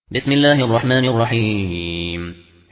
بسم الله الرحمن الرحيم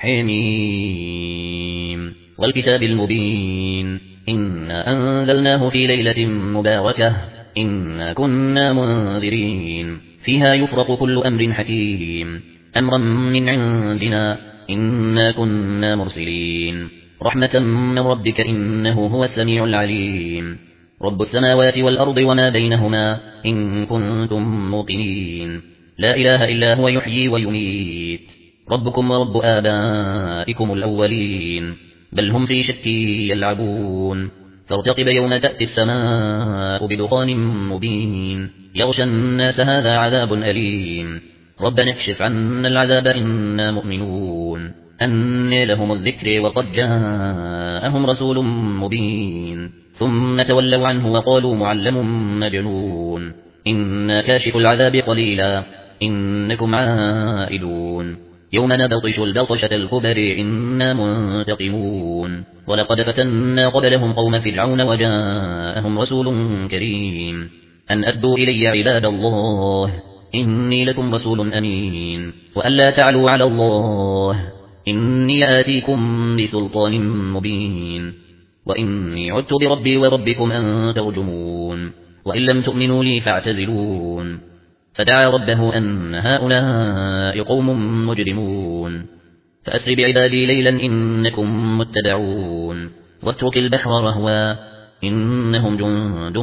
حميم والكتاب المبين إنا أنزلناه في ليلة مباركة إنا كنا منذرين فيها يفرق كل أمر حكيم أمرا من عندنا إنا كنا مرسلين رحمة من ربك إنه هو السميع العليم رب السماوات والأرض وما بينهما إن كنتم موقنين لا إله إلا هو يحيي ويميت ربكم ورب آبائكم الأولين بل هم في شك يلعبون فارتقب يوم تأتي السماء بدخان مبين يغشى الناس هذا عذاب أليم ربنا اكشف عنا العذاب إنا مؤمنون أنى لهم الذكر وقد جاءهم رسول مبين ثم تولوا عنه وقالوا معلم مجنون إنا كاشف العذاب قليلا إنكم عائدون يوم نبطش البطشة الكبر إنا منتقمون ولقد فتنا قبلهم قوم فرعون وجاءهم رسول كريم أن أدوا إلي عباد الله إني لكم رسول أمين وأن لا تعلوا على الله إني آتيكم بسلطان مبين وإني عدت بربي وربكم أن ترجمون وإن لم تؤمنوا لي فاعتزلون فدعا ربه أن هؤلاء قوم مجرمون فأسر بعبادي ليلا إنكم متبعون واترك البحر رهوا إنهم جند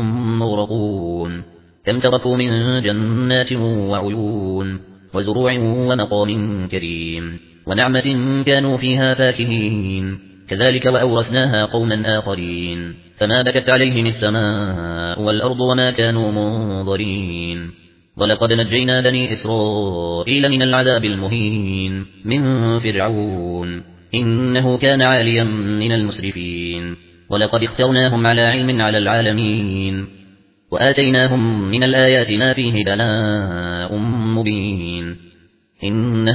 مغرقون كم تركوا من جنات وعيون وزروع ومقام كريم ونعمة كانوا فيها فاكهين كذلك وأورثناها قوما آخرين فما بكت عليهم السماء والأرض وما كانوا منظرين ولقد نجينا بني إسرائيل من العذاب المهين من فرعون إنه كان عاليا من المسرفين ولقد اخترناهم على علم على العالمين وآتيناهم من الآيات ما فيه بلاء مبين إن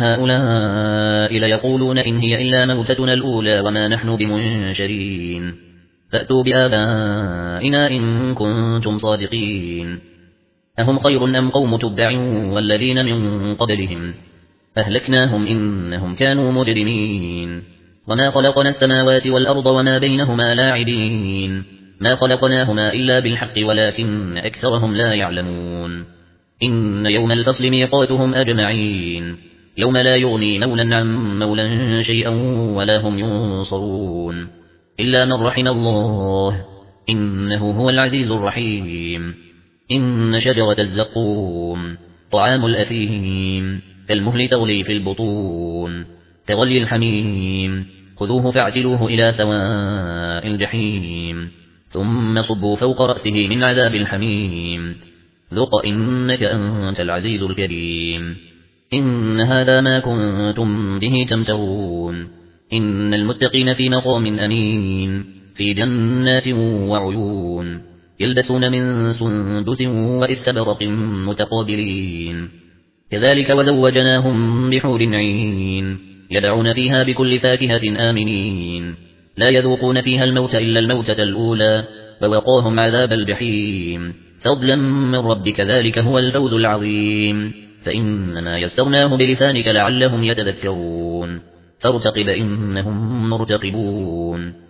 هؤلاء ليقولون إن هي إلا موتتنا الأولى وما نحن بمنشرين فأتوا بآبائنا إن كنتم صادقين أهم خير أم قوم تبع والذين من قبلهم أهلكناهم إنهم كانوا مجرمين وما خلقنا السماوات والأرض وما بينهما لاعبين ما خلقناهما إلا بالحق ولكن أكثرهم لا يعلمون إن يوم الفصل ميقاتهم أجمعين يوم لا يغني مولا عن مولا شيئا ولا هم ينصرون إلا من رحم الله إنه هو العزيز الرحيم إن شجرة الزقوم طعام الأثيم كالمهل تغلي في البطون كغلي الحميم خذوه فاعتلوه إلى سواء الجحيم ثم صبوا فوق رأسه من عذاب الحميم ذق إنك أنت العزيز الكريم إن هذا ما كنتم به تمترون إن المتقين في مقام أمين في جنات وعيون يلبسون من سندس واستبرق متقابلين كذلك وزوجناهم بحور عين يدعون فيها بكل فاكهة آمنين لا يذوقون فيها الموت إلا الموتة الأولى ووقاهم عذاب الجحيم فضلا من ربك ذلك هو الفوز العظيم فإنما يسرناه بلسانك لعلهم يتذكرون فارتقب إنهم مرتقبون